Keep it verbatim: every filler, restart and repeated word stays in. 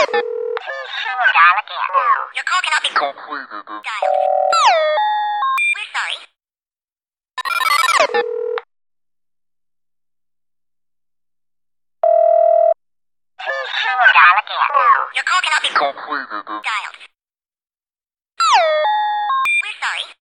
Dial again. Your call cannot be completed. Dialed. We're sorry. Dial again. Your call cannot be completed. Dialed.